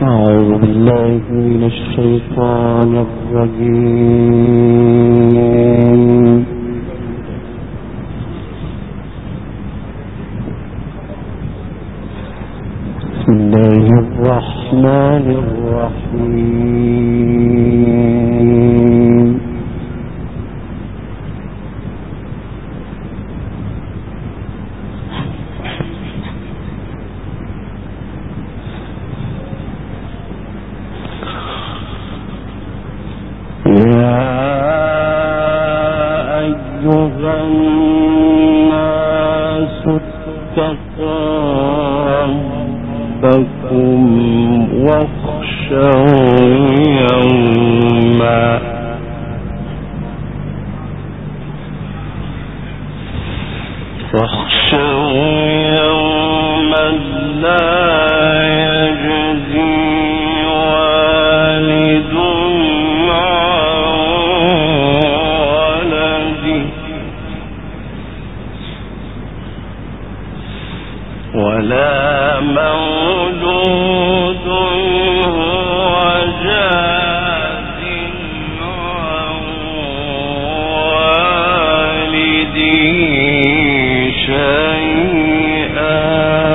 أعوذ بالله من الشيطان الرجيم. بسم الله الرحمن الرحيم. يا أيها الناس اتقوا ربكم واخشوا يوما لا يجزي والد ولا مولود هو جاز عن والده شيئا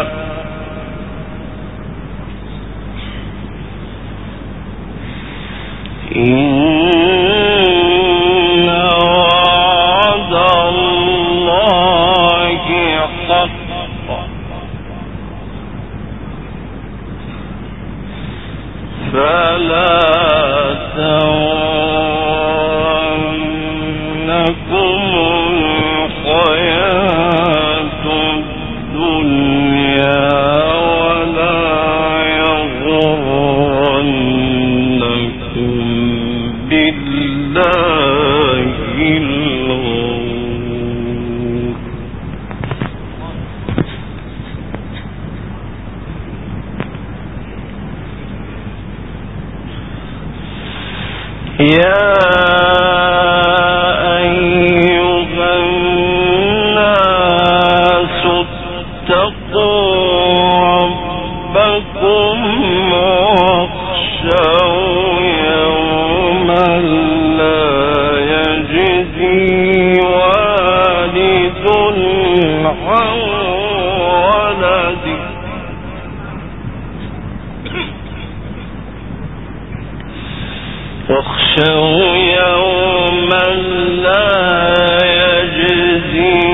إن وعد الله حق فلا تغرنكم الحياة الدنيا ولا يغرنكم بالله الغرور. يا أيها الناس اتقوا ربكم واخشوا يوما لا يجزي والد عن ولده واخشوا يوما لا يجزي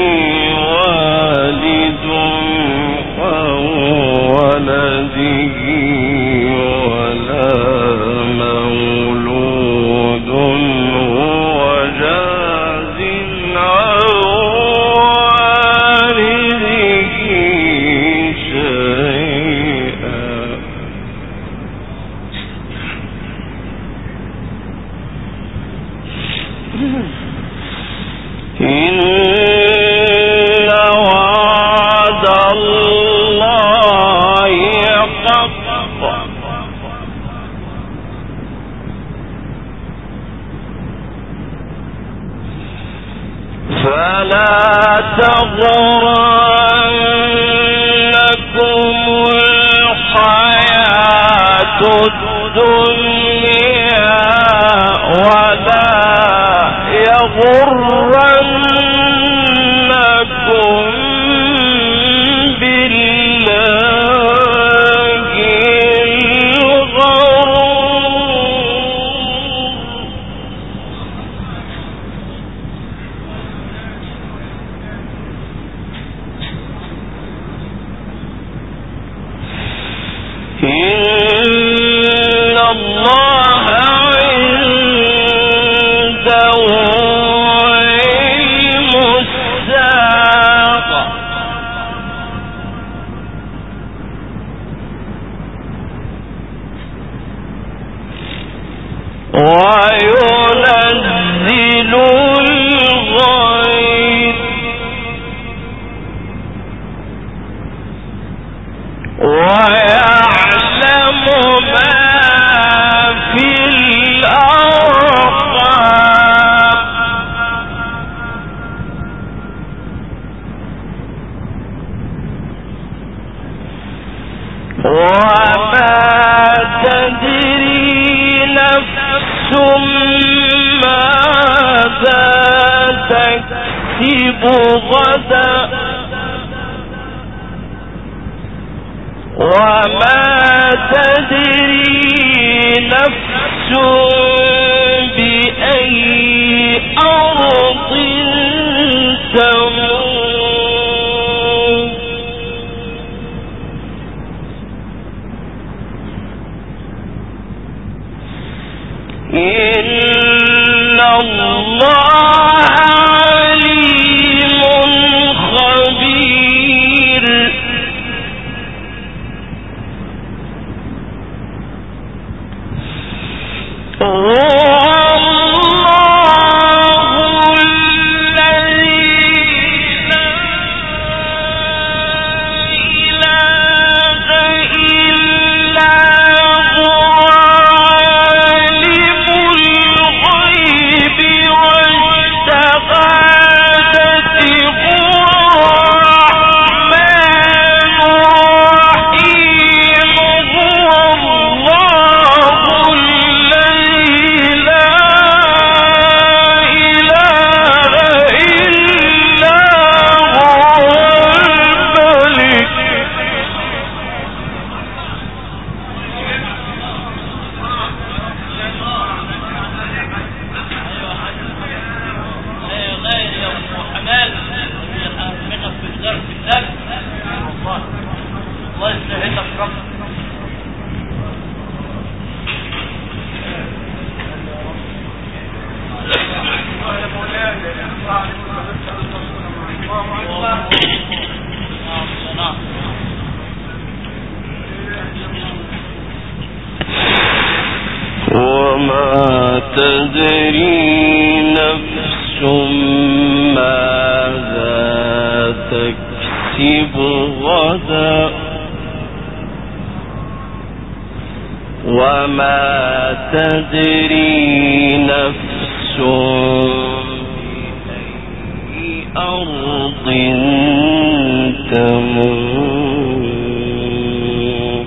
والد عن ولده ولا مولود هو جاز عن والده شيئا إن وعد الله حق فلا تغرنكم الحياة الدنيا ولا يغرنكم بالله الغرور. إن الله عنده علم الساعة وينزل الغيث ويعلم ما في الأرحام وما ماذا تكسب غدا وما تدري نفس بأي أرض تموت إن الله عليم خبير وما تدري نفس ماذا تكسب غدا وما تدري نفس بأي أرض تموت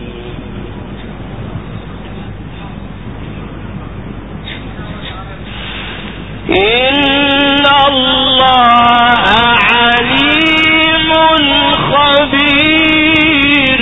إن الله عليم خبير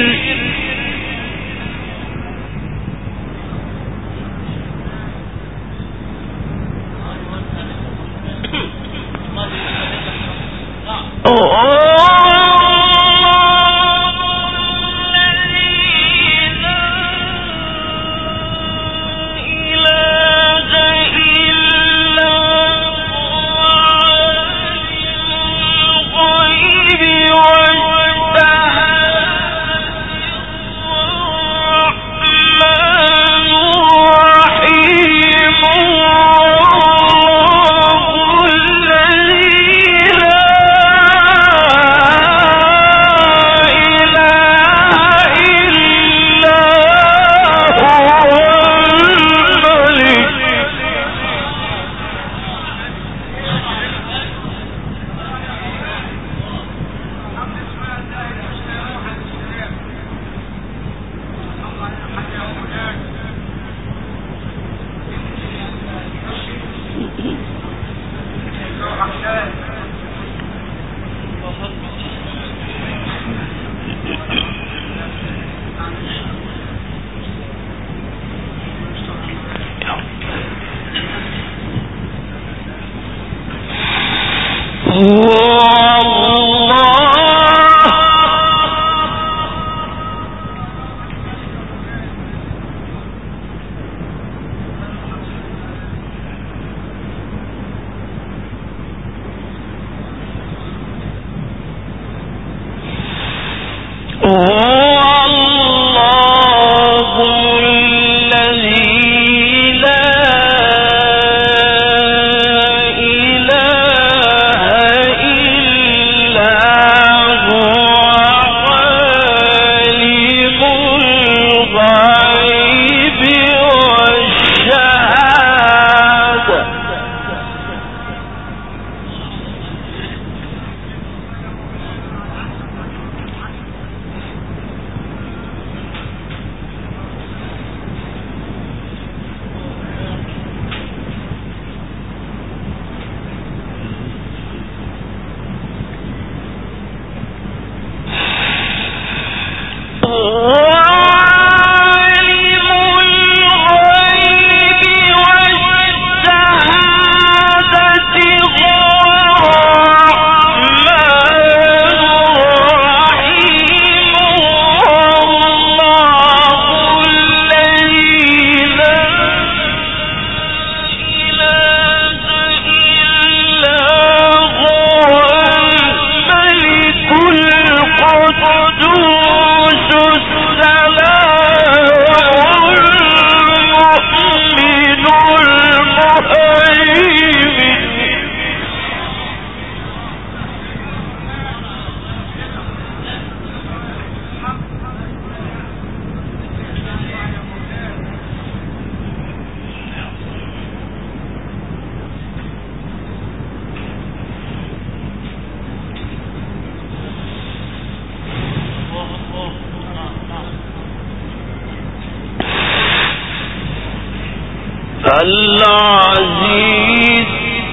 العزيز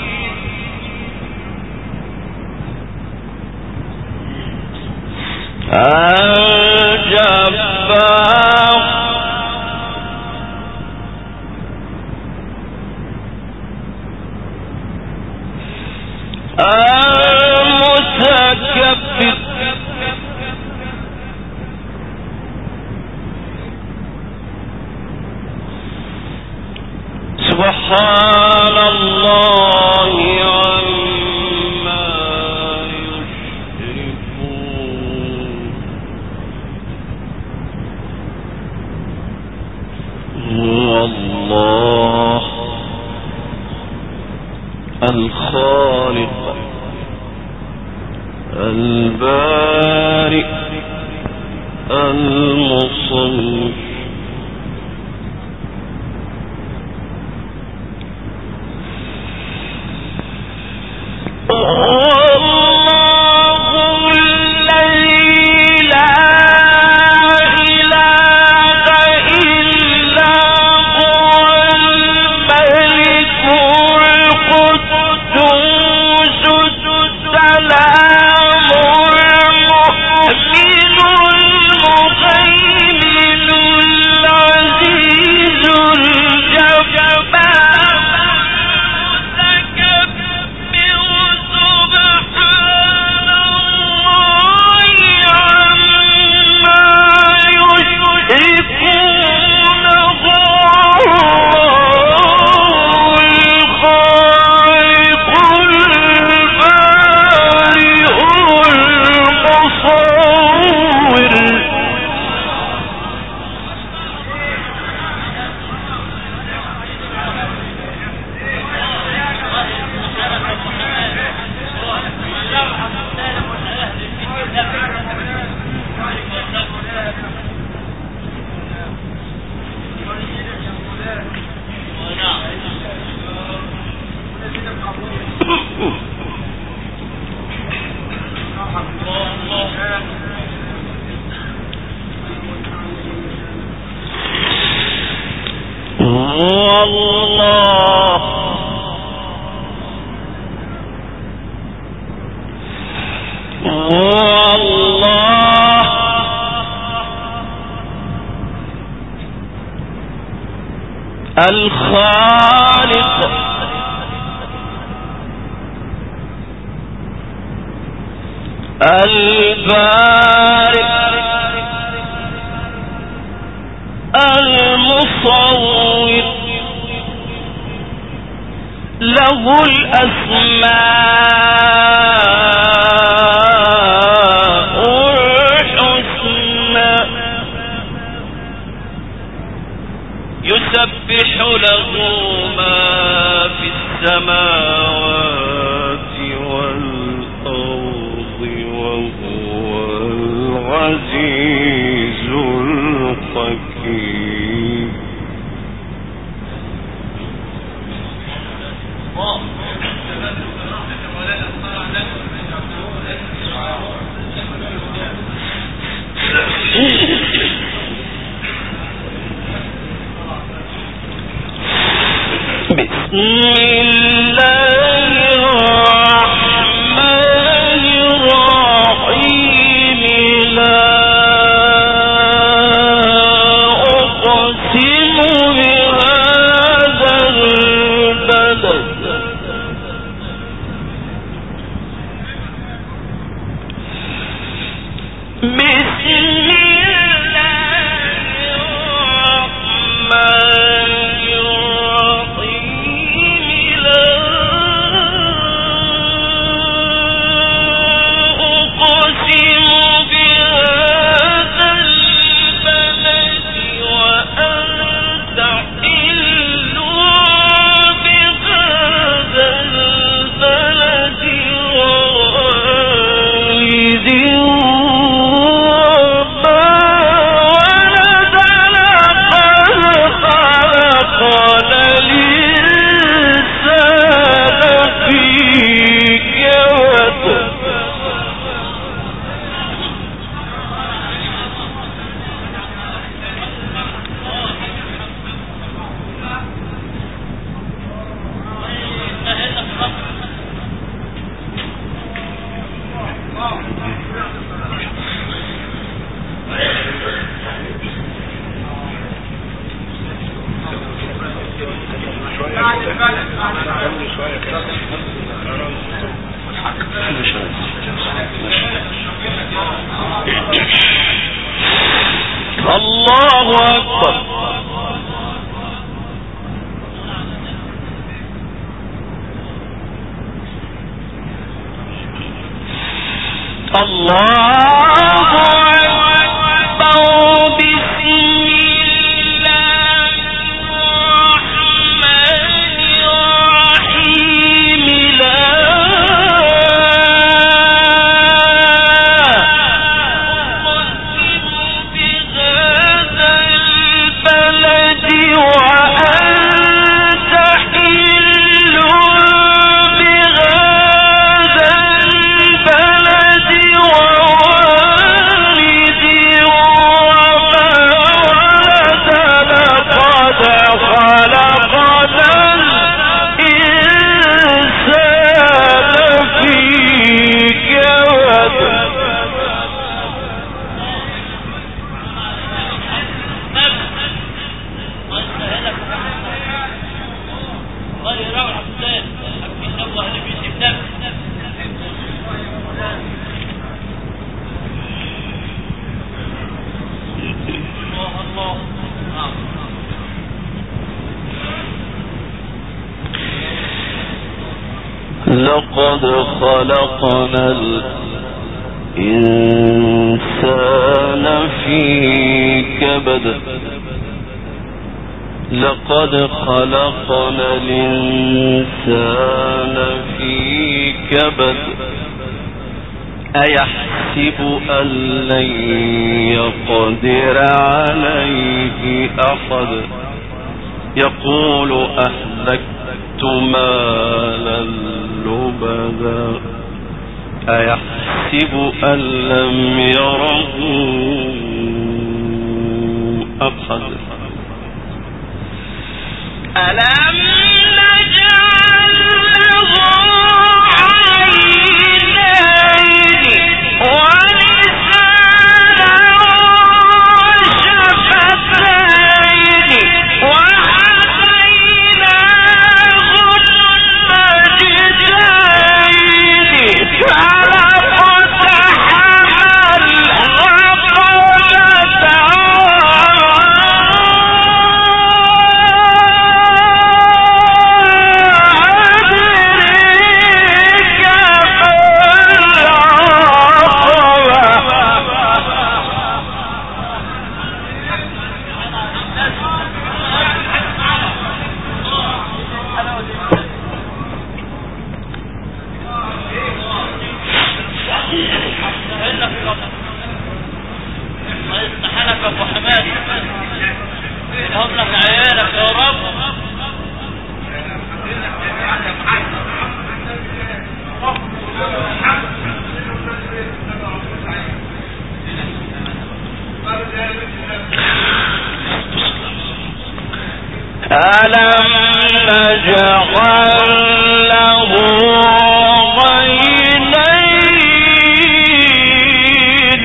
الجبار المتكبر سبحان الله عما يشركون هو الله الخالق البارئ المصور الخالق البارئ المصور له الأسماء الحسنى يسبح له ما في السماوات والأرض وهو العزيز الحكيم بسم الله الرحمن الرحيم لا أقسم بهذا البلد الله أكبر. لقد خلقنا الإنسان في كبد. لقد خلقنا الإنسان في كبد. أيحسب أن لن يقدر عليه أحد يقول أهلكت مالا لبدا أيحسب أن لم يره أحد ألم نجعل له عينين ولسانا وشفتين وهديناه النجدين فلا اقتحم ألم نجعل له عينين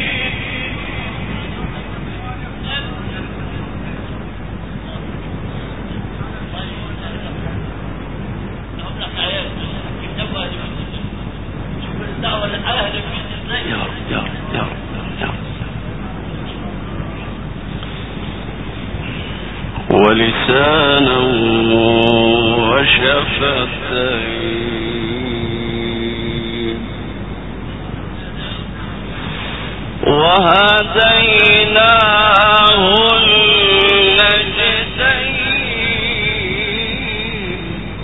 ولسانا وشفتين وهديناه النجدين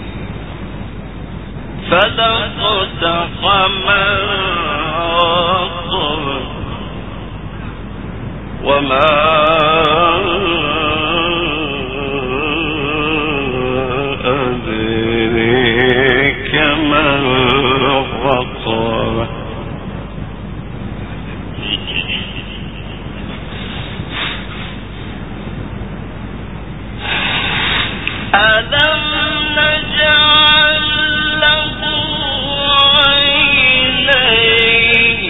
فلا اقتحم العقبة وما أدريك ما العقبة ألم نجعل له عينين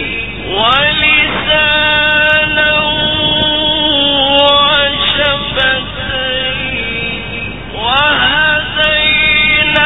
ولسانا وشفتين وهديناه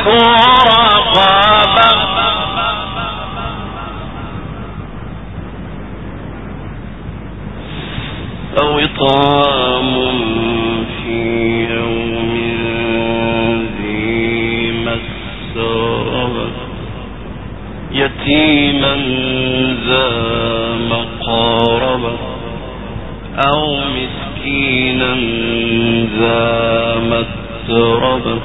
رقبة أو إطعام في يوم ذي مسغبة يتيما ذا مقربة أو مسكينا ذا متربة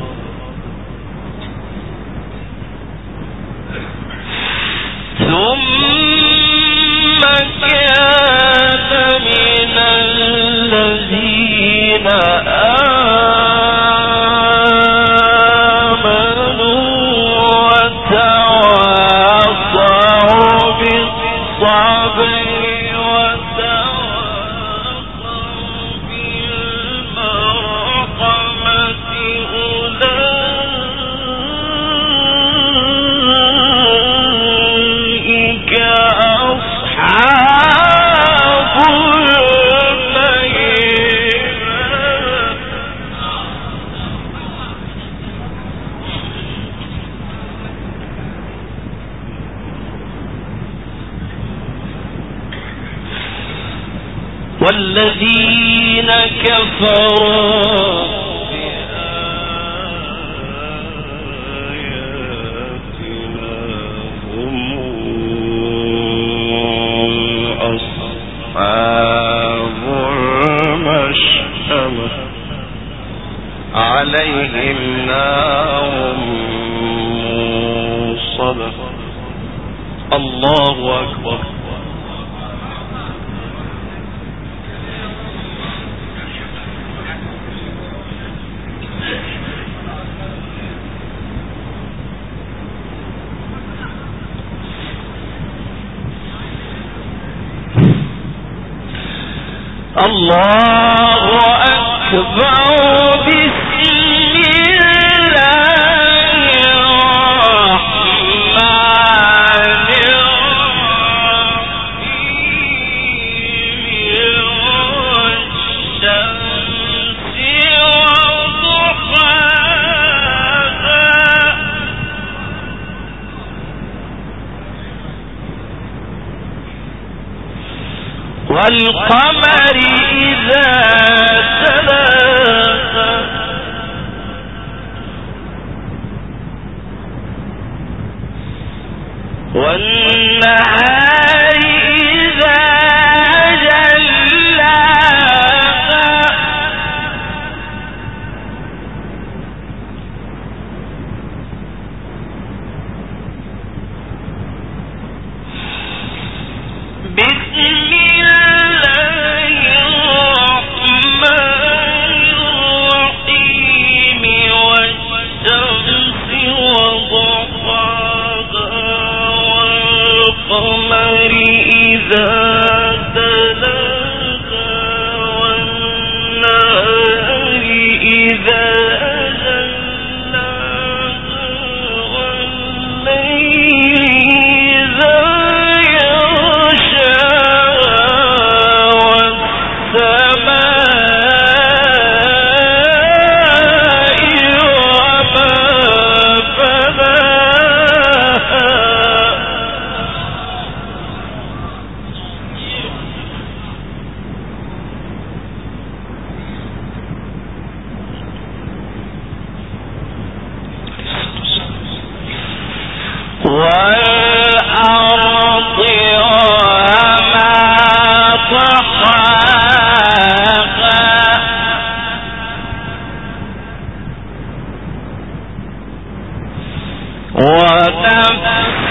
ثم كان من الذين آمنوا وتواصوا بالصبر والذين كفروا بآياتنا هم أصحاب المشأمة عليهم نار موصدة. الله أكبر. الله أكبر. بسم الله الرحمن الرحيم والشمس وضحاها والقمر إذا تلاها والنهار إذا جلاها بسم والقمر إذا تلاها والنهار إذا جلاها والليل إذا يغشاها والسماء وما بناها والأرض وما طحاها ونفس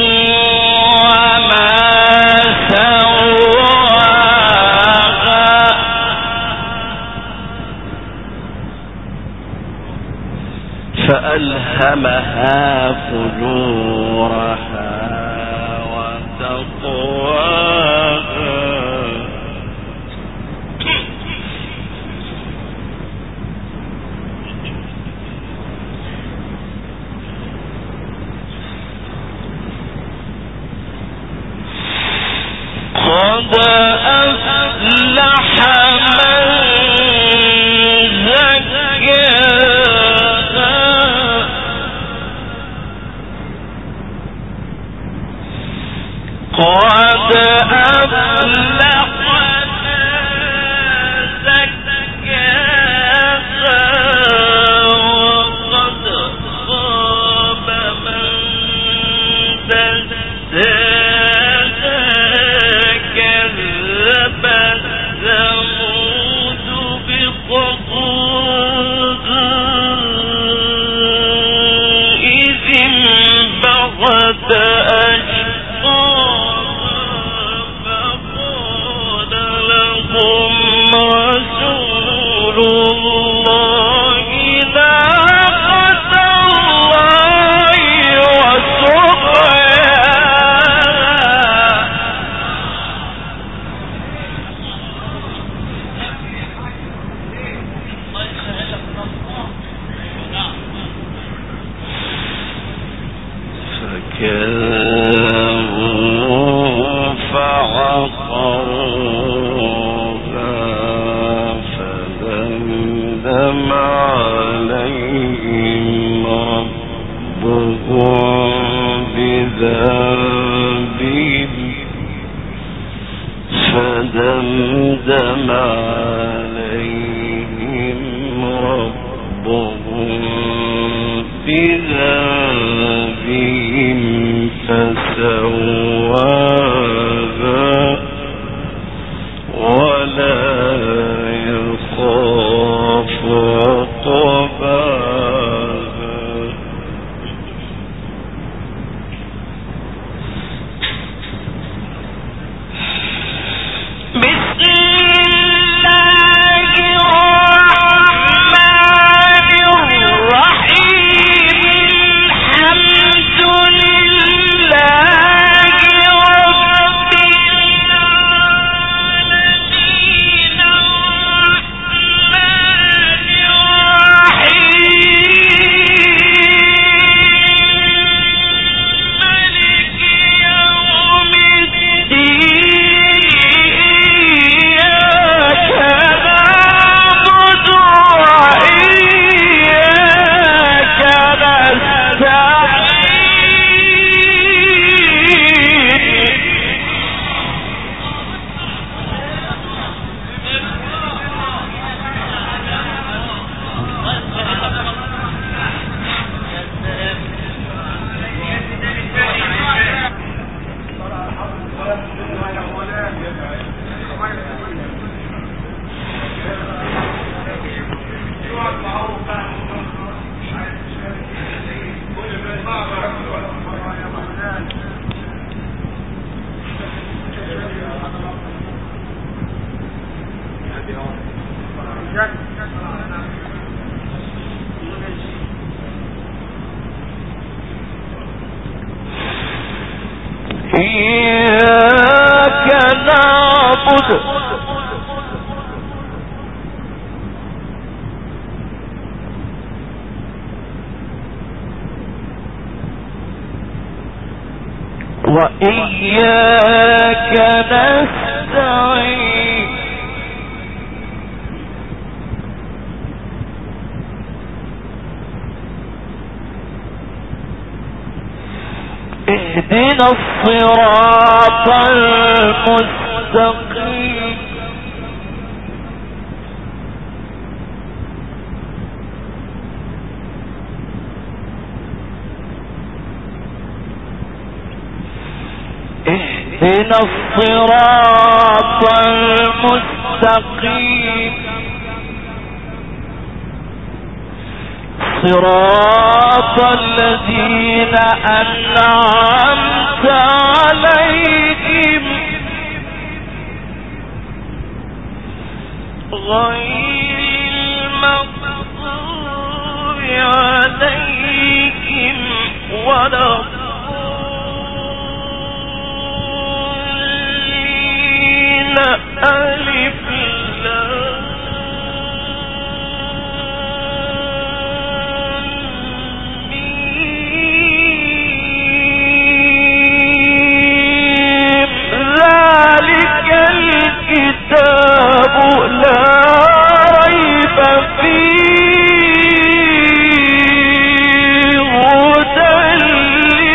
وما سواها فألهمها فجورها وتقواها قد أفلح من زكاها قد أفلح فدمدم عليهم ربهم بذنبهم فسواها ولا يخاف عقباها. إياك نعبد وإياك نستعين اهدنا الصراط المستقيم اهدنا الصراط المستقيم صراط الذين أنعمت عليهم غير المغضوب عليهم ولا الضالين. ألف الكتاب لا ريب فيه هدى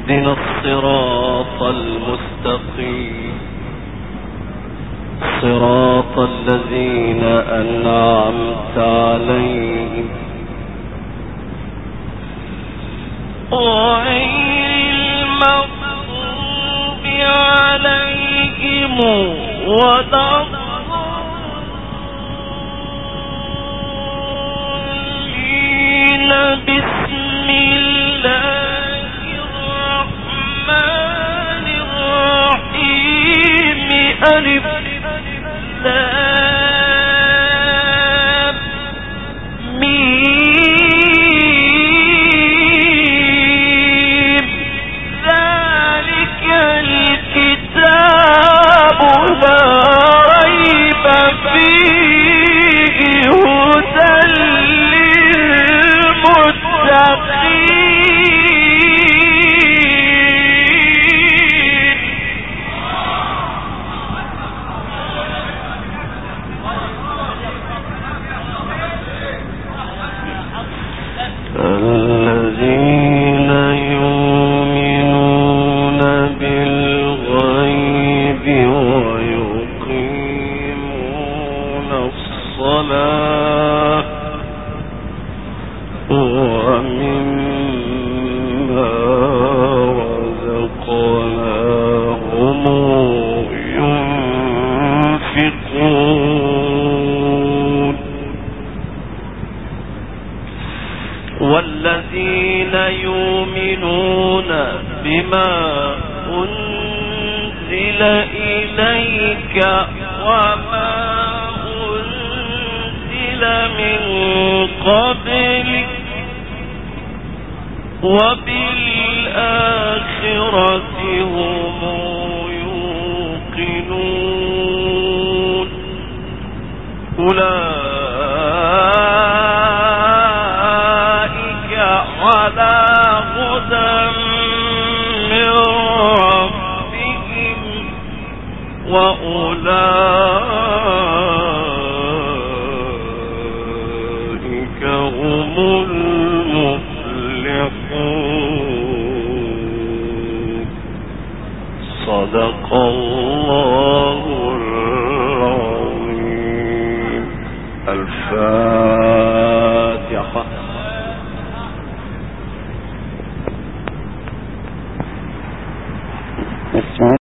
اهدنا الصراط المستقيم صراط الذين أنعمت عليهم غير المغضوب عليهم ولا الضالين. بسم الله الرحمن الرحيم. ألف لام ميم. ذلك الكتاب لا ريب فيه هدى للمتقين. الذين يؤمنون بالغيب ويقيمون الصلاة ومما رزقناهم ينفقون. والذين يؤمنون بما أنزل إليك وما أنزل من قبلك وبالآخرة هم يوقنون. أولئك على هدى من ربهم وأولئك هم المفلحون. صدق الله العظيم. الفاتحة.